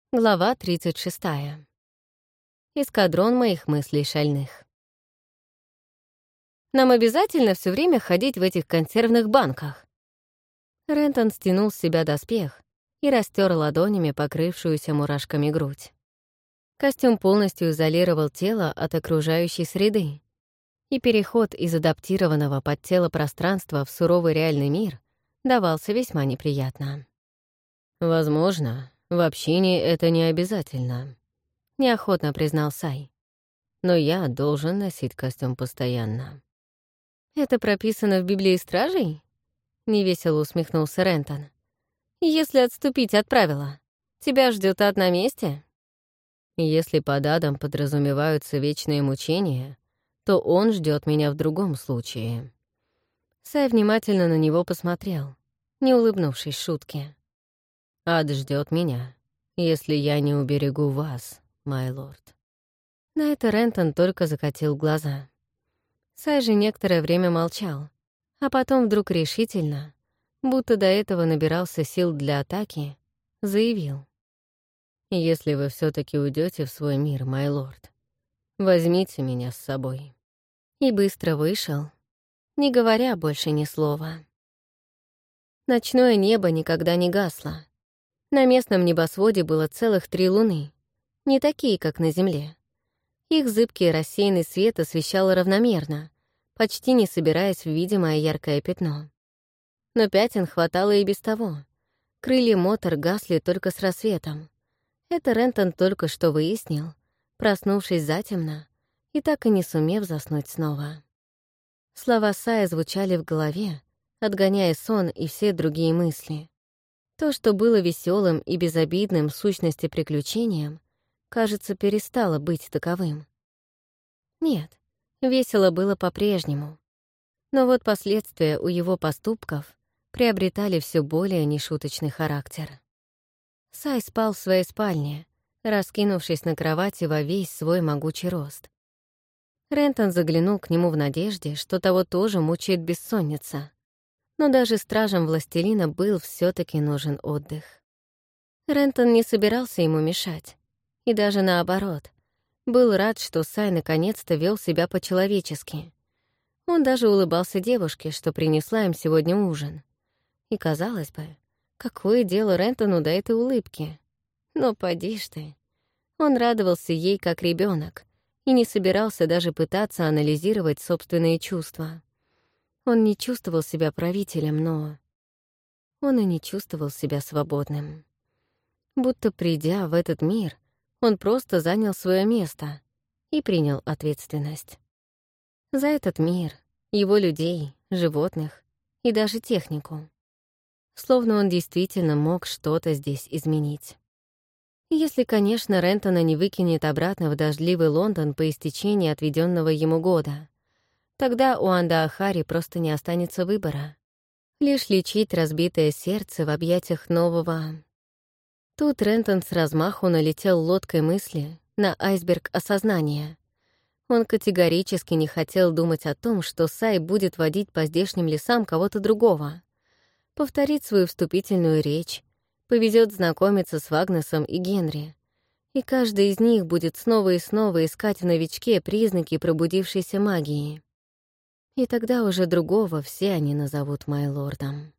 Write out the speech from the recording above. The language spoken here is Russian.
Глава 36. Эскадрон моих мыслей шальных. «Нам обязательно все время ходить в этих консервных банках?» Рентон стянул с себя доспех и растер ладонями покрывшуюся мурашками грудь. Костюм полностью изолировал тело от окружающей среды, и переход из адаптированного под тело пространства в суровый реальный мир давался весьма неприятно. «Возможно, в общении это не обязательно», — неохотно признал Сай. «Но я должен носить костюм постоянно». «Это прописано в Библии Стражей?» — невесело усмехнулся Рентон. «Если отступить от правила, тебя ждет ад на месте?» «Если под адом подразумеваются вечные мучения, то он ждет меня в другом случае». Сай внимательно на него посмотрел, не улыбнувшись шутке. «Ад ждет меня, если я не уберегу вас, май лорд». На это Рентон только закатил глаза. Сай же некоторое время молчал, а потом вдруг решительно, будто до этого набирался сил для атаки, заявил. «Если вы все таки уйдете в свой мир, май лорд, возьмите меня с собой». И быстро вышел, не говоря больше ни слова. Ночное небо никогда не гасло. На местном небосводе было целых 3 луны, не такие, как на Земле. Их зыбкий рассеянный свет освещал равномерно, почти не собираясь в видимое яркое пятно. Но пятен хватало и без того. Крылья мотор гасли только с рассветом. Это Рентон только что выяснил, проснувшись затемно и так и не сумев заснуть снова. Слова Сая звучали в голове, отгоняя сон и все другие мысли. То, что было веселым и безобидным в сущности приключением, кажется, перестало быть таковым. Нет, весело было по-прежнему. Но вот последствия у его поступков приобретали все более нешуточный характер. Сай спал в своей спальне, раскинувшись на кровати во весь свой могучий рост. Рентон заглянул к нему в надежде, что того тоже мучает бессонница. Но даже стражам властелина был все таки нужен отдых. Рентон не собирался ему мешать. И даже наоборот, был рад, что Сай наконец-то вел себя по-человечески. Он даже улыбался девушке, что принесла им сегодня ужин. И, казалось бы, какое дело Рентону до этой улыбки? Но поди ж ты. Он радовался ей как ребенок и не собирался даже пытаться анализировать собственные чувства. Он не чувствовал себя правителем, но он и не чувствовал себя свободным. Будто придя в этот мир, он просто занял свое место и принял ответственность. За этот мир, его людей, животных и даже технику. Словно он действительно мог что-то здесь изменить. Если, конечно, Рентона не выкинет обратно в дождливый Лондон по истечении отведенного ему года, тогда у Андаахари просто не останется выбора. Лишь лечить разбитое сердце в объятиях нового. Тут Рентон с размаху налетел лодкой мысли на айсберг осознания. Он категорически не хотел думать о том, что Сай будет водить по здешним лесам кого-то другого, повторит свою вступительную речь, повезет знакомиться с Вагнесом и Генри, и каждый из них будет снова и снова искать в новичке признаки пробудившейся магии. И тогда уже другого все они назовут майлордом.